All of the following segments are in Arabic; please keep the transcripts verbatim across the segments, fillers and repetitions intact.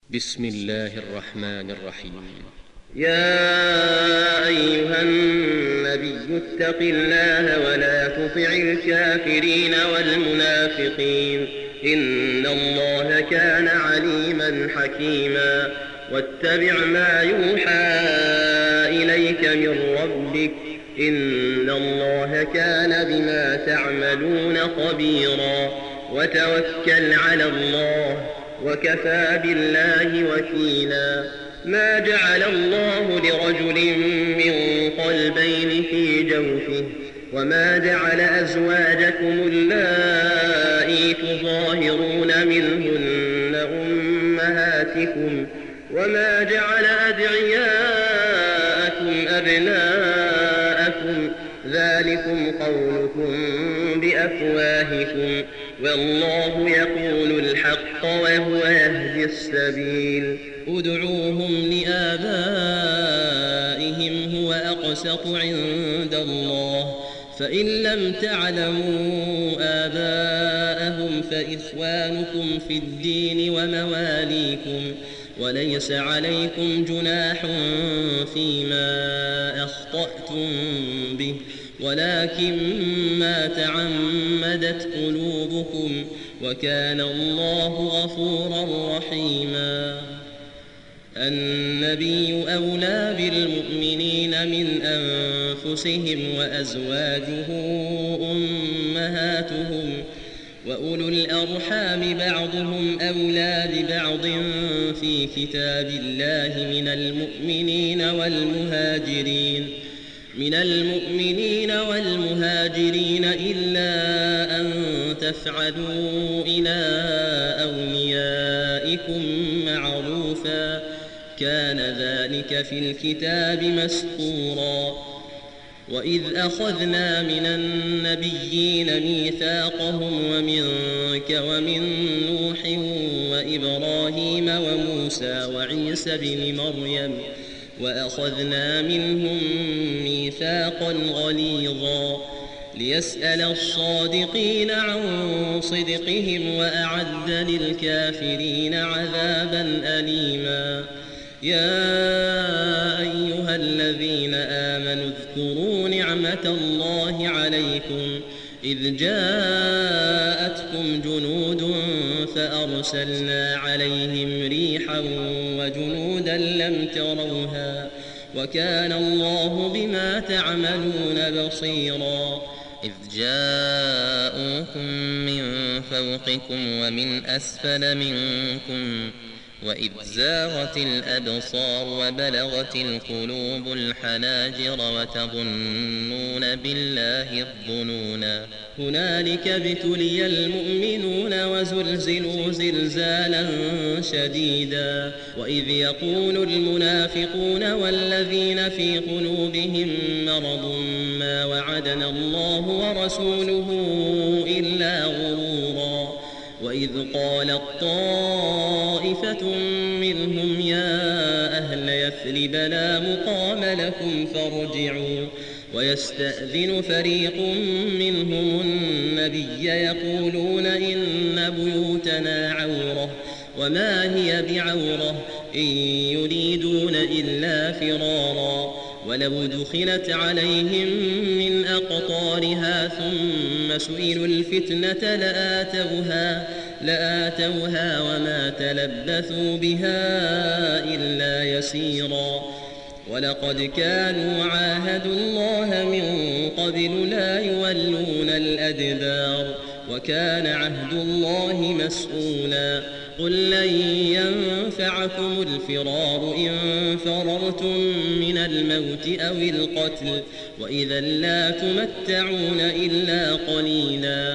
بسم الله الرحمن الرحيم. يا أيها النبي اتق الله ولا تطع الكافرين والمنافقين إن الله كان عليما حكيما. واتبع ما يوحى إليك من ربك إن الله كان بما تعملون خبيرا. وتوكل على الله وكفى بالله وكيلا. ما جعل الله لرجل من قلبين في جوفه وما جعل أزواجكم اللائي تظاهرون منهن أمهاتكم وما جعل أدعياءكم أبناءكم ذلكم قولكم بأفواهكم والله يقول الحق وهو يهدي السبيل. ادعوهم لآبائهم هو أقسط عند الله فإن لم تعلموا آباءهم فإخوانكم في الدين ومواليكم وليس عليكم جناح فيما أخطأتم به ولكن ما تعمدت قلوبكم وكان الله غفورا رحيما. النبي أولى بالمؤمنين من أنفسهم وأزواجه أمهاتهم وأولو الأرحام بعضهم أولى ببعض في كتاب الله من المؤمنين والمهاجرين من المؤمنين والمهاجرين إلا أن تفعلوا إلى أوليائكم معروفا كان ذلك في الكتاب مسطورا. وإذ أخذنا من النبيين ميثاقهم ومنك ومن نوح وإبراهيم وموسى وعيسى بن مريم وأخذنا منهم ميثاقا غليظا ليسأل الصادقين عن صدقهم وأعد للكافرين عذابا أليما. يا أيها الذين آمنوا اذكروا نعمة الله عليكم إذ جاءتكم جنود فأرسلنا عليهم ريحا وجنودا لم تروها وكان الله بما تعملون بصيرا. إذ جاءوكم من فوقكم ومن أسفل منكم وإذ زاغت الأبصار وبلغت القلوب الحناجر وتظنون بالله الظنونا. هنالك ابتلي المؤمنون وزلزلوا زلزالا شديدا. وإذ يقول المنافقون والذين في قلوبهم مرض ما وعدنا الله ورسوله إلا غرورا. وإذ قالت طائفة منهم يا أهل يثرب لا مقام لكم فارجعوا ويستأذن فريق منهم النبي يقولون إن بيوتنا عورة وما هي بعورة إن يريدون إلا فرارا. ولو دخلت عليهم من أقطارها ثم سئلوا الفتنة لآتوها, لآتوها وما تلبثوا بها إلا يسيرا. ولقد كانوا عاهدوا الله من قبل لا يولون الأدبار وكان عهد الله مسؤولا. قل لن ينفعكم الفرار إن فررتم من الموت أو القتل وإذا لا تمتعون إلا قليلا.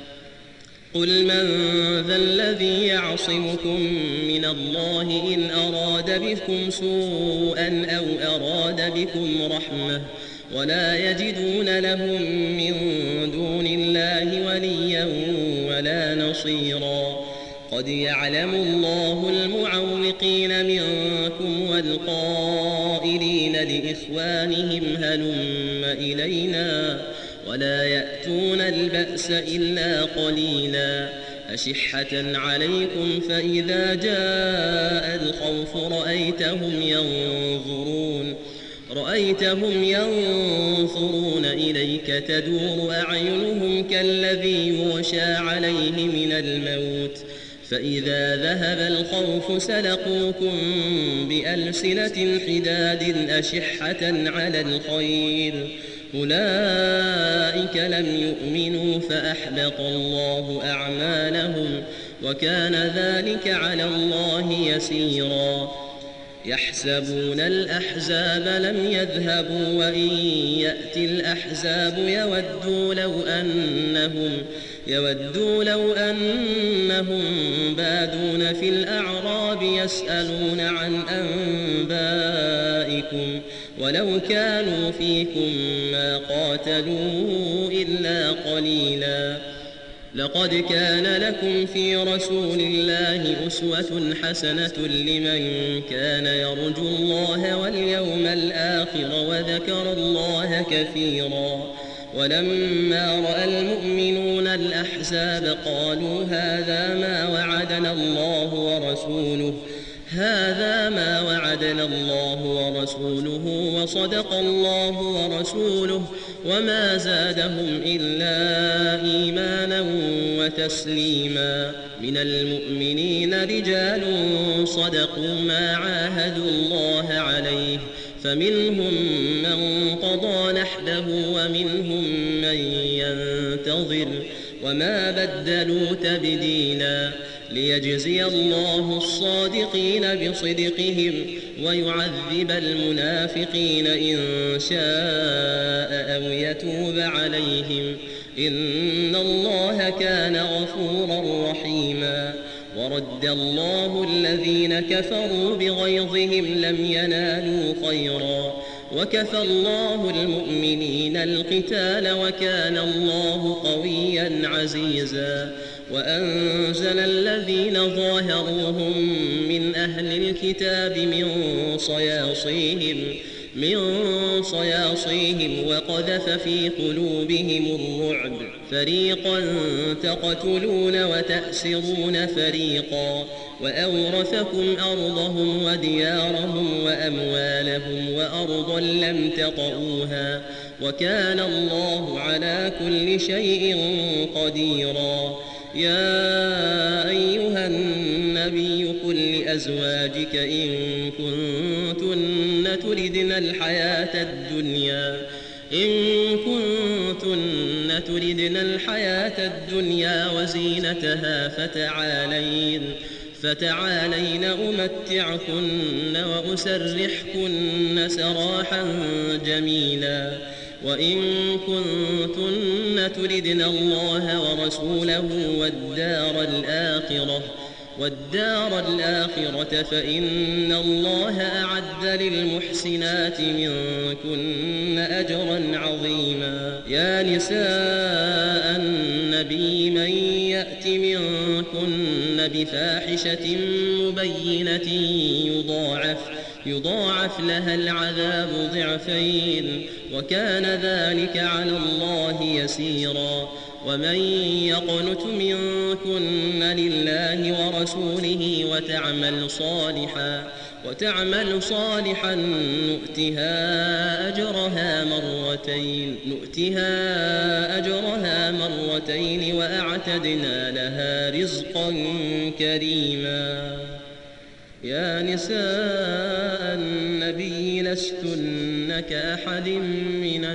قل من ذا الذي يعصمكم من الله إن أراد بكم سوءا أو أراد بكم رحمة ولا يجدون لهم من دون الله وليا ولا نصيرا. قد يعلم الله المعوقين منكم والقائلين لإخوانهم هلم إلينا ولا يأتون البأس إلا قليلا. أشحة عليكم فإذا جاء الخوف رأيتهم ينظرون رأيتهم ينظرون إليك تدور أعينهم كالذي يغشى عليه من الموت فإذا ذهب الخوف سلقوكم بألسنة حداد أشحة على الخير أولئك لم يؤمنوا فأحبط الله أعمالهم وكان ذلك على الله يسيرا يحسبون الأحزاب لم يذهبوا وإن يأتي الأحزاب يودوا لو أنهم يودوا لو أنهم بادون في الأعراب يسألون عن أنبائكم ولو كانوا فيكم ما قاتلوا إلا قليلا لقد كان لكم في رسول الله أسوة حسنة لمن كان يرجو الله واليوم الآخر وذكر الله كثيرا ولما رأى المؤمنون الأحزاب قالوا هذا ما وعدنا الله ورسوله هذا ما وعدنا الله ورسوله وصدق الله ورسوله وما زادهم إلا إيمانا وتسليما من المؤمنين رجال صدقوا ما عاهدوا الله عليه فمنهم من قضى نحبه ومنهم من ينتظر وما بدلوا تبديلا ليجزي الله الصادقين بصدقهم ويعذب المنافقين إن شاء أو يتوب عليهم إن الله كان غفورا رحيما ورد الله الذين كفروا بغيظهم لم ينالوا خيرا وكفى الله المؤمنين القتال وكان الله قويا عزيزا وأنزل الذين ظاهروهم من أهل الكتاب من صياصيهم من صياصيهم وقذف في قلوبهم الرعب فريقا تقتلون وتأسرون فريقا وأورثكم أرضهم وديارهم وأموالهم وأرضا لم تطئوها وكان الله على كل شيء قديرا يا أيها النبي قل لأزواجك إن كنتن تردن الحياة الدنيا إن كنتن تردن الحياة الدنيا وزينتها فتعالين فتعالين أمتعكن وأسرحكن سراحا جميلا وإن كنتن تردن الله ورسوله والدار الآخرة والدار الآخرة فإن الله أعد للمحسنات منكن أجرا عظيما يا نساء النبي من يأت منكن بفاحشة مبينة يضاعف يضاعف لها العذاب ضعفين وكان ذلك على الله يسيرا ومن يقنت منكن لله ورسوله وتعمل صالحا وتعمل صالحا نؤتها أجرها مرتين نؤتها أجرها مرتين وأعتدنا لها رزقا كريما يا نساء النبي لستن كأحد من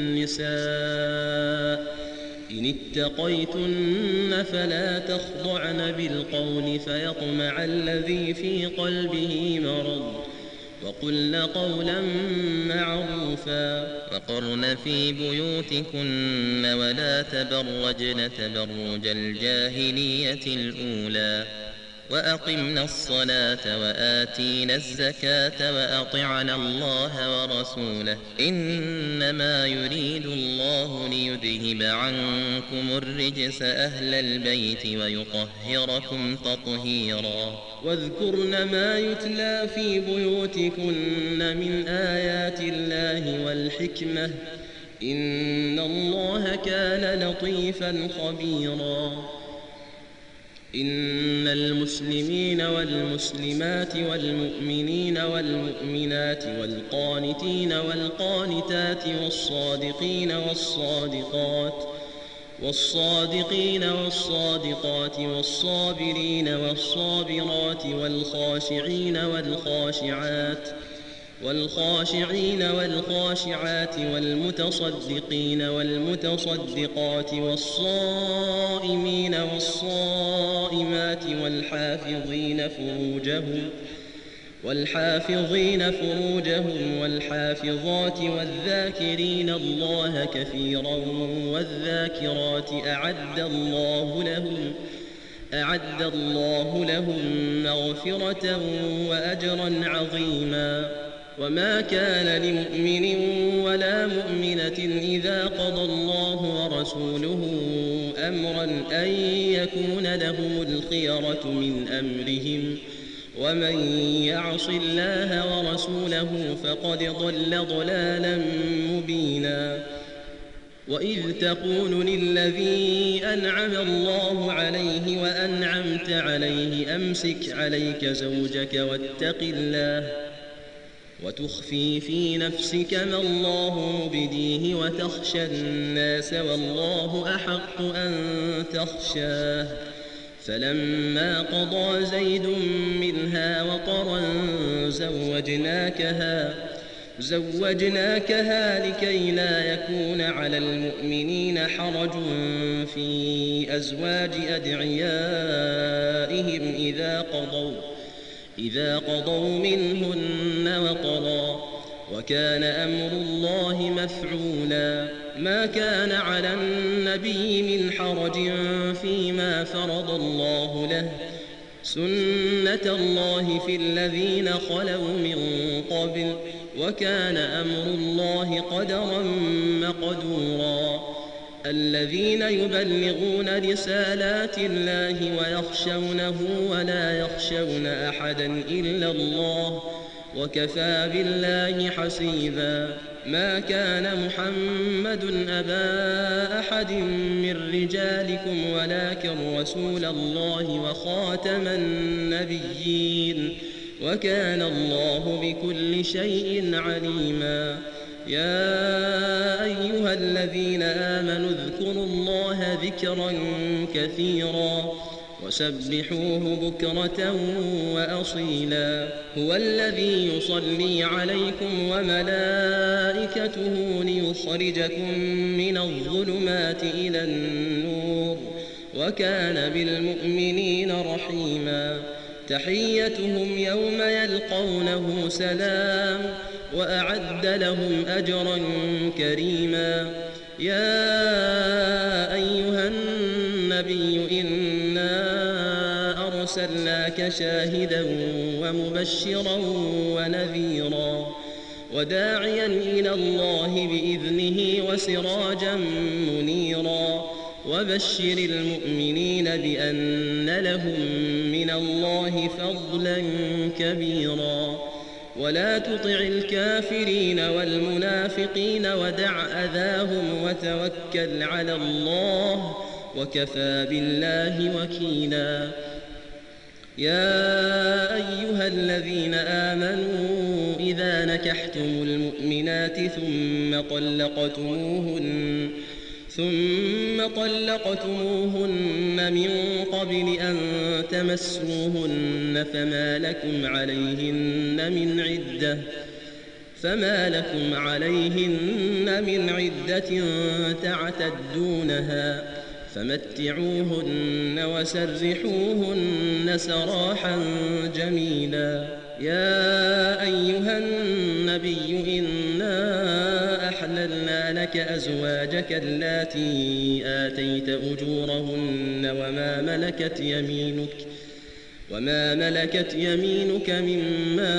النساء إن اتقيتن فلا تخضعن بالقول فيطمع الذي في قلبه مرض وقلن قولا معروفا وقرن في بيوتكن ولا تبرجن تبرج الجاهلية الأولى وأقمنا الصلاة وآتينا الزكاة وأطعنا الله ورسوله إنما يريد الله ليذهب عنكم الرجس أهل البيت ويطهركم تطهيرا واذكرن ما يتلى في بيوتكن من آيات الله والحكمة إن الله كان لطيفا خبيرا إن المسلمين والمسلمات والمؤمنين والمؤمنات والقانتين والقانتات والصادقين والصادقات والصادقين والصادقات والصابرين والصابرات والخاشعين والخاشعات والخاشعين والخاشعات والمتصدقين والمتصدقات والصائمين والصائمات والحافظين فروجهم والحافظين فروجهم والحافظات والذاكرين الله كثيرا والذاكرات أعد الله لهم أعد الله لهم مغفرة وأجرا عظيما. وما كان لمؤمن ولا مؤمنة إذا قضى الله ورسوله أمرا أن يكون لهم الخيرة من أمرهم ومن يعص الله ورسوله فقد ضل ضلالا مبينا. وإذ تقول للذي أنعم الله عليه وأنعمت عليه أمسك عليك زوجك واتق الله وتخفي في نفسك ما الله مبديه وتخشى الناس والله أحق أن تخشاه. فلما قضى زيد منها وطرا زوجناكها زوجناكها لكي لا يكون على المؤمنين حرج في أزواج أدعيائهم إذا قضوا إذا قضوا منهن وطرا وكان أمر الله مفعولا. ما كان على النبي من حرج فيما فرض الله له سنة الله في الذين خلوا من قبل وكان أمر الله قدرا مقدورا. الذين يبلغون رسالات الله ويخشونه ولا يخشون أحدا إلا الله وكفى بالله حسيبا. ما كان محمد أبا أحد من رجالكم ولكن رسول الله وخاتم النبيين وكان الله بكل شيء عليما. يا أيها الذين آمنوا اذكروا الله ذكرا كثيرا وسبحوه بكرة وأصيلا. هو الذي يصلي عليكم وملائكته ليخرجكم من الظلمات إلى النور وكان بالمؤمنين رحيما. تحيتهم يوم يلقونه سلام وأعد لهم أجرا كريما. يا أيها النبي إنا أرسلناك شاهدا ومبشرا ونذيرا وداعيا إلى الله بإذنه وسراجا منيرا. وبشر المؤمنين بأن لهم من الله فضلا كبيرا. ولا تطع الكافرين والمنافقين ودع أذاهم وتوكل على الله وكفى بالله وكيلا. يا أيها الذين آمنوا إذا نكحتم المؤمنات ثم طلقتموهن ثم طلقتموهن من قبل أن تمسوهن فما لكم عليهن من عدة فما لكم عليهن من عدة تعتدونها فمتعوهن وسرحوهن سراحا جميلا. يا أيها النبي إنا أحللنا لك أزواجك اللاتي آتيت أجورهن وما ملكت يمينك وما ملكت يمينك مما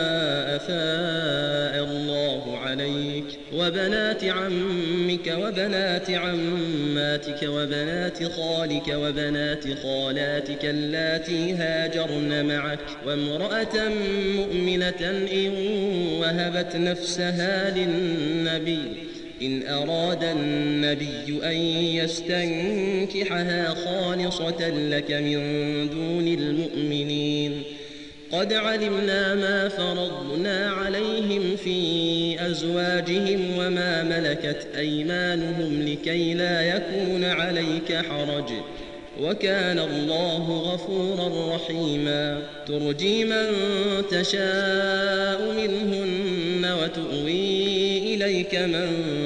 أفاء الله عليك وبنات عمك وبنات عماتك وبنات خالك وبنات خالاتك اللاتي هاجرن معك وامرأة مؤمنة إن وهبت نفسها للنبي إن أراد النبي أن يستنكحها خالصة لك من دون المؤمنين قد علمنا ما فرضنا عليهم في أزواجهم وما ملكت أيمانهم لكي لا يكون عليك حرج وكان الله غفورا رحيما ترجي من تشاء منهن وتؤوي إليك من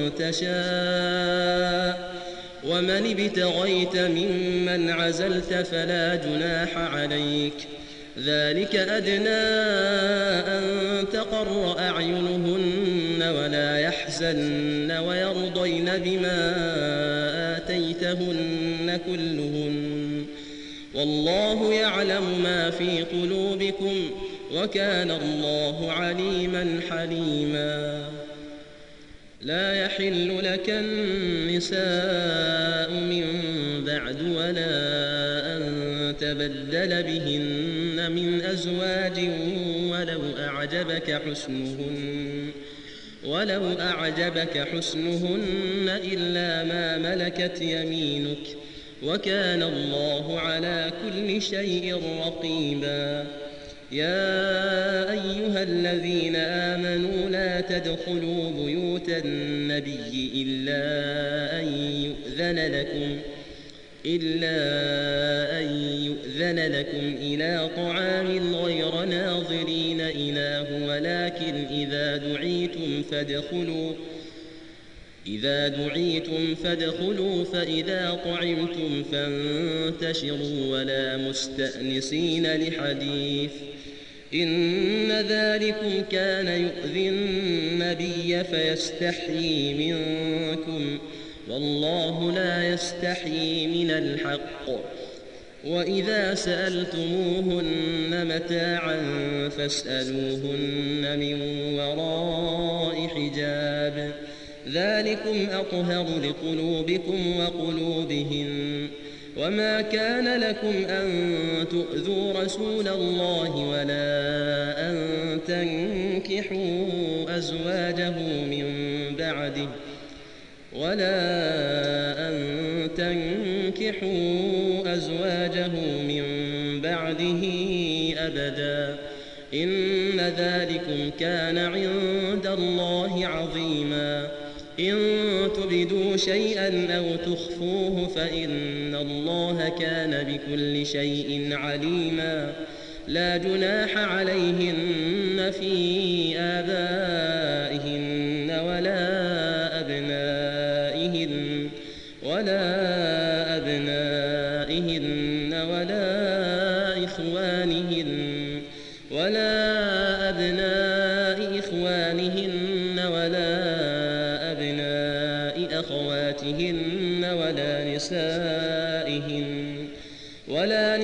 تشاء ومن ابتغيت ممن عزلت فلا جناح عليك ذلك أدنى أن تقر أعينهن ولا يحزن ويرضين بما آتيتهن كلهن والله يعلم ما في قلوبكم وكان الله عليما حليما لا يحل لك النساء من بعد ولا أن تبدل بهن من أزواج ولو أعجبك حسنهن ولو أعجبك حسنهن إلا ما ملكت يمينك وكان الله على كل شيء رقيبا يا أيها الذين آمنوا لا تدخلوا بيوت النبي إلا أن يؤذن لكم إلا أن يؤذن لكم إلى طعام غير ناظرين إناه ولكن إذا دعيتم فادخلوا إذا دعيتم فادخلوا فإذا طعمتم فانتشروا ولا مستأنسين لحديث إن ذلكم كان يؤذي النبي فيستحيي منكم والله لا يستحيي من الحق وإذا سألتموهن متاعا فاسألوهن من وراء حجاب ذلكم أطهر لقلوبكم وقلوبهن وما كان لكم أن تؤذوا رسول الله ولا أن تنكحوا أزواجه من بعده ولا أن تنكحوا أزواجه من بعده أبدا إن ذلكم كان عند الله عظيما إن تبدوا شيئا أو تخفوه فإن الله كان بكل شيء عليما لا جناح عليهن في آبائهن ولا أبنائهن ولا أبنائهن ولا إخوانهن ولا أبناء إخوانهن ولا أبناء أخواتهن ولا نسائهن ولا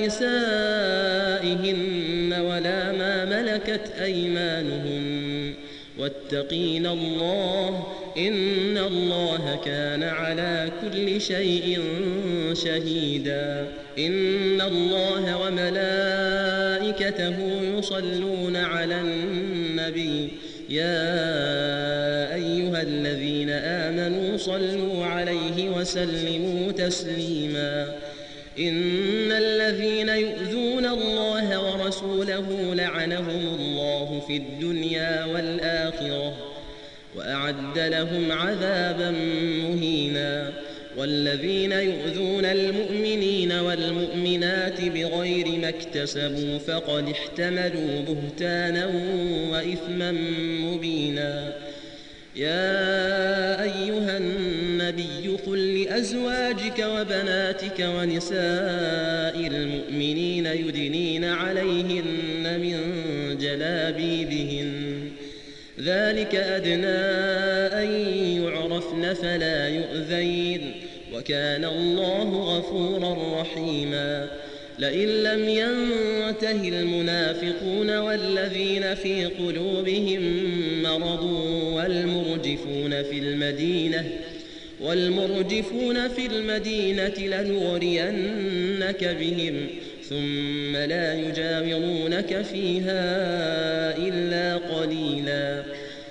نسائهن ولا ما ملكت أيمانهن واتقين الله إن الله كان على كل شيء شهيدا إن الله وملائكته يصلون على النبي يا أيها الذين آمنوا صلوا عليه وسلموا تسليما إن الذين يؤذون الله ورسوله لعنهم الله في الدنيا والآخرة وأعد لهم عذابا مهينا والذين يؤذون المؤمنين والمؤمنات بغير ما اكتسبوا فقد احتملوا بهتانا وإثما مبينا يا أيها النبي قل لأزواجك وبناتك ونساء المؤمنين يدنين عليهن من جلابيبهن ذلك أدنى أن يعرفن فلا يؤذين وكان الله غفورا رحيما لئن لم ينته المنافقون والذين في قلوبهم مرض والمرجفون في المدينة والمرجفون في المدينة لنغرينك بهم ثم لا يجاورونك فيها إلا قليلا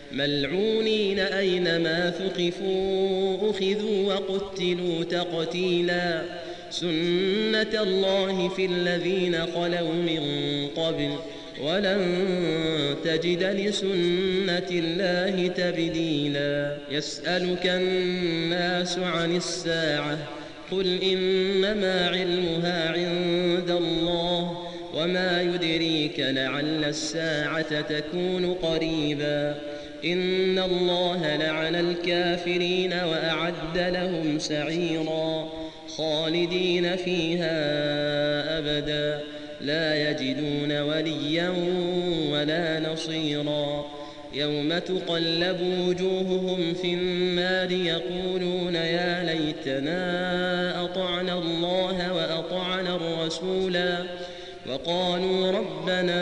ملعونين أينما ثقفوا أخذوا وقتلوا تقتيلا سنة الله في الذين خلوا من قبل ولن تجد لسنة الله تبديلا يسألك الناس عن الساعة قل إنما علمها عند الله وما يدريك لعل الساعة تكون قريبا إن الله لعن الكافرين وأعد لهم سعيرا خالدين فيها أبدا لا يجدون وليا ولا نصيرا يوم تقلب وجوههم في النار يقولون يا ليتنا أطعنا الله وأطعنا الرسولا وقالوا ربنا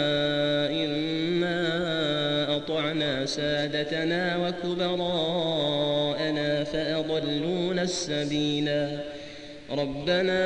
إنا أطعنا سادتنا وكبراءنا فأضلونا السبيلا ربنا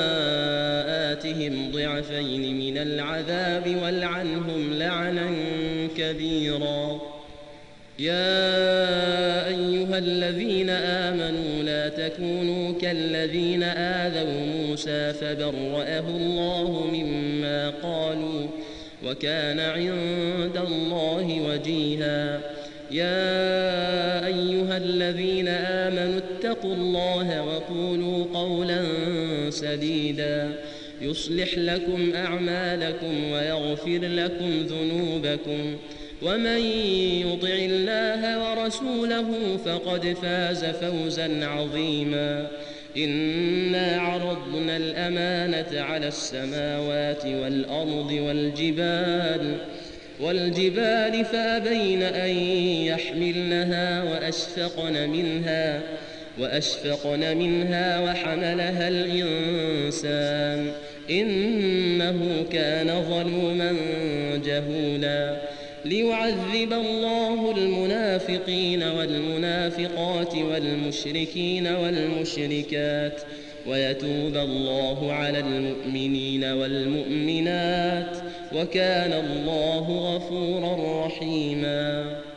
آتهم ضعفين من العذاب والعنهم لعنا كبيرا يا أيها الذين آمنوا لا تكونوا كالذين آذوا موسى فبرأه الله مما قالوا وكان عند الله وجيها يا أيها الذين آمنوا اتقوا الله وقولوا قولا سديدا يصلح لكم أعمالكم ويغفر لكم ذنوبكم ومن يطع الله ورسوله فقد فاز فوزا عظيما إنا عرضنا الأمانة على السماوات والأرض والجبال والجبال فأبين أن يحملنها وأشفقن منها وأشفقن منها وحملها الإنسان إنه كان ظلوما جهولا ليعذب الله المنافقين والمنافقات والمشركين والمشركات ويتوب الله على المؤمنين والمؤمنات وكان الله غفورا رحيما